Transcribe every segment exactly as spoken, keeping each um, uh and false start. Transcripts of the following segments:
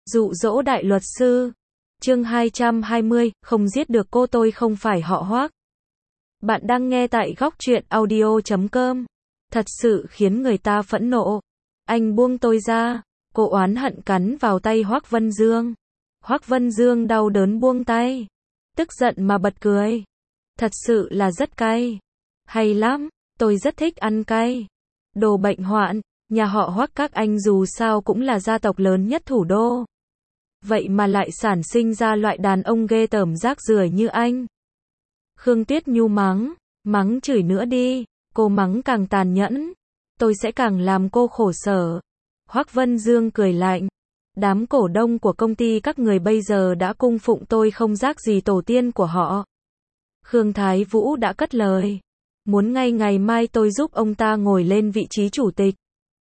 Dụ dỗ đại luật sư. Chương hai trăm hai mươi, không giết được cô tôi không phải họ Hoác. Bạn đang nghe tại góc truyện audio chấm com. Thật sự khiến người ta phẫn nộ. Anh buông tôi ra. Cô oán hận cắn vào tay Hoác Vân Dương. Hoác Vân Dương đau đớn buông tay. Tức giận mà bật cười. Thật sự là rất cay. Hay lắm, tôi rất thích ăn cay. Đồ bệnh hoạn, nhà họ Hoác các anh dù sao cũng là gia tộc lớn nhất thủ đô. Vậy mà lại sản sinh ra loại đàn ông ghê tởm rác rưởi như anh. Khương Tuyết Nhu mắng, mắng chửi nữa đi, cô mắng càng tàn nhẫn, tôi sẽ càng làm cô khổ sở. Hoác Vân Dương cười lạnh, đám cổ đông của công ty các người bây giờ đã cung phụng tôi không rác gì tổ tiên của họ. Khương Thái Vũ đã cất lời, muốn ngay ngày mai tôi giúp ông ta ngồi lên vị trí chủ tịch.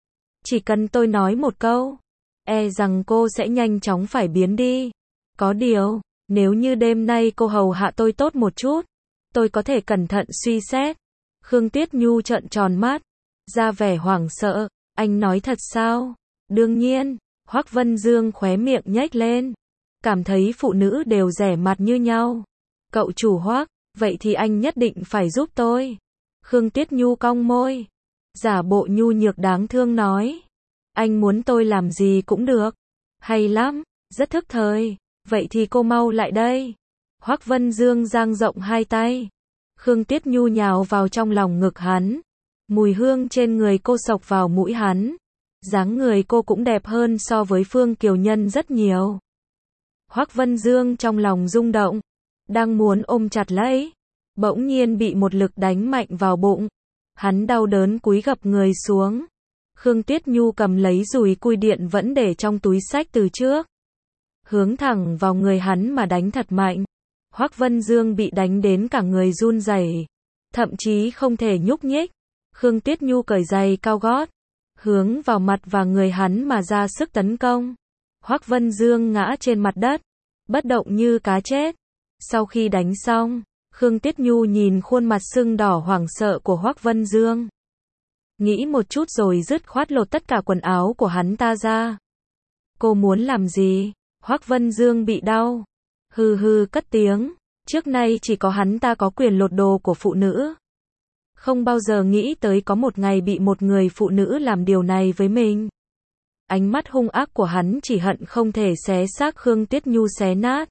Chỉ cần tôi nói một câu, e rằng cô sẽ nhanh chóng phải biến đi. Có điều, nếu như đêm nay cô hầu hạ tôi tốt một chút, tôi có thể cẩn thận suy xét. Khương Tuyết Nhu trợn tròn mắt, ra vẻ hoảng sợ, anh nói thật sao? Đương nhiên, Hoác Vân Dương khóe miệng nhếch lên, cảm thấy phụ nữ đều rẻ mặt như nhau. Cậu chủ Hoác, vậy thì anh nhất định phải giúp tôi. Khương Tuyết Nhu cong môi, giả bộ nhu nhược đáng thương nói. Anh muốn tôi làm gì cũng được. Hay lắm, rất thức thời. Vậy thì cô mau lại đây. Hoác Vân Dương dang rộng hai tay. Khương Tuyết Nhu nhào vào trong lòng ngực hắn. Mùi hương trên người cô xộc vào mũi hắn. Dáng người cô cũng đẹp hơn so với Phương Kiều Nhân rất nhiều. Hoác Vân Dương trong lòng rung động, đang muốn ôm chặt lấy, bỗng nhiên bị một lực đánh mạnh vào bụng. Hắn đau đớn cúi gập người xuống. Khương Tuyết Nhu cầm lấy dùi cui điện vẫn để trong túi xách từ trước, hướng thẳng vào người hắn mà đánh thật mạnh. Hoác Vân Dương bị đánh đến cả người run rẩy, thậm chí không thể nhúc nhích. Khương Tuyết Nhu cởi giày cao gót, hướng vào mặt và người hắn mà ra sức tấn công. Hoác Vân Dương ngã trên mặt đất, bất động như cá chết. Sau khi đánh xong, Khương Tuyết Nhu nhìn khuôn mặt sưng đỏ hoảng sợ của Hoác Vân Dương. Nghĩ một chút rồi dứt khoát lột tất cả quần áo của hắn ta ra. Cô muốn làm gì? Hoác Vân Dương bị đau. Hừ hừ cất tiếng. Trước nay chỉ có hắn ta có quyền lột đồ của phụ nữ. Không bao giờ nghĩ tới có một ngày bị một người phụ nữ làm điều này với mình. Ánh mắt hung ác của hắn chỉ hận không thể xé xác Khương Tuyết Nhu xé nát.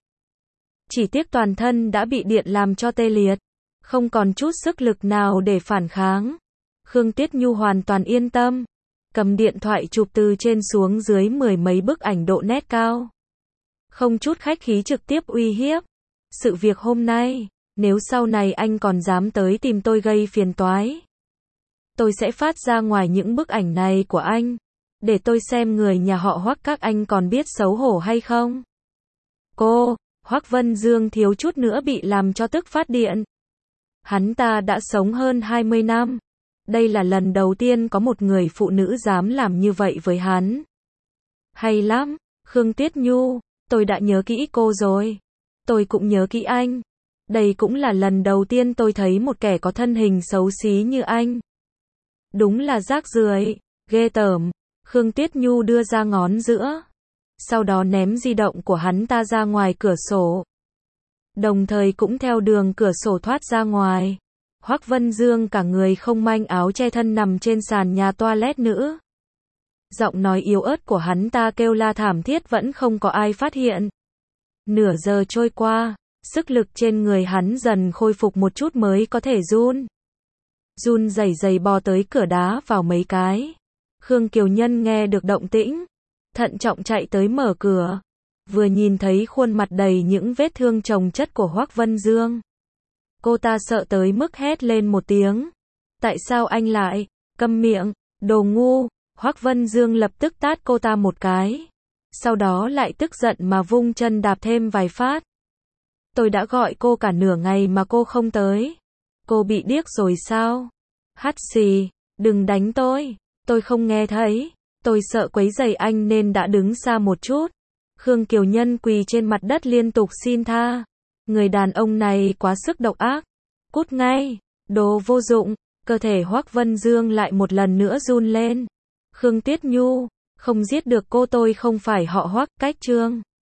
Chỉ tiếc toàn thân đã bị điện làm cho tê liệt, không còn chút sức lực nào để phản kháng. Khương Tuyết Nhu hoàn toàn yên tâm, cầm điện thoại chụp từ trên xuống dưới mười mấy bức ảnh độ nét cao. Không chút khách khí trực tiếp uy hiếp. Sự việc hôm nay, nếu sau này anh còn dám tới tìm tôi gây phiền toái, tôi sẽ phát ra ngoài những bức ảnh này của anh, để tôi xem người nhà họ Hoác các anh còn biết xấu hổ hay không. Cô, Hoác Vân Dương thiếu chút nữa bị làm cho tức phát điện. Hắn ta đã sống hơn hai mươi năm. Đây là lần đầu tiên có một người phụ nữ dám làm như vậy với hắn. Hay lắm, Khương Tuyết Nhu, tôi đã nhớ kỹ cô rồi. Tôi cũng nhớ kỹ anh. Đây cũng là lần đầu tiên tôi thấy một kẻ có thân hình xấu xí như anh. Đúng là rác rưởi, ghê tởm. Khương Tuyết Nhu đưa ra ngón giữa, sau đó ném di động của hắn ta ra ngoài cửa sổ. Đồng thời cũng theo đường cửa sổ thoát ra ngoài. Hoác Vân Dương cả người không manh áo che thân nằm trên sàn nhà toilet nữ. Giọng nói yếu ớt của hắn ta kêu la thảm thiết vẫn không có ai phát hiện. Nửa giờ trôi qua, sức lực trên người hắn dần khôi phục một chút mới có thể run. Run rẩy rẩy bò tới cửa đá vào mấy cái. Khương Kiều Nhân nghe được động tĩnh, thận trọng chạy tới mở cửa. Vừa nhìn thấy khuôn mặt đầy những vết thương chồng chất của Hoác Vân Dương, cô ta sợ tới mức hét lên một tiếng. Tại sao anh lại? Câm miệng, đồ ngu. Hoác Vân Dương lập tức tát cô ta một cái. Sau đó lại tức giận mà vung chân đạp thêm vài phát. Tôi đã gọi cô cả nửa ngày mà cô không tới. Cô bị điếc rồi sao? Hắt xì, đừng đánh tôi. Tôi không nghe thấy. Tôi sợ quấy rầy anh nên đã đứng xa một chút. Khương Kiều Nhân quỳ trên mặt đất liên tục xin tha. Người đàn ông này quá sức độc ác. Cút ngay, đồ vô dụng. Cơ thể Hoác Vân Dương lại một lần nữa run lên. Khương Tuyết Nhu, Không giết được cô tôi không phải họ Hoắc, cách chương.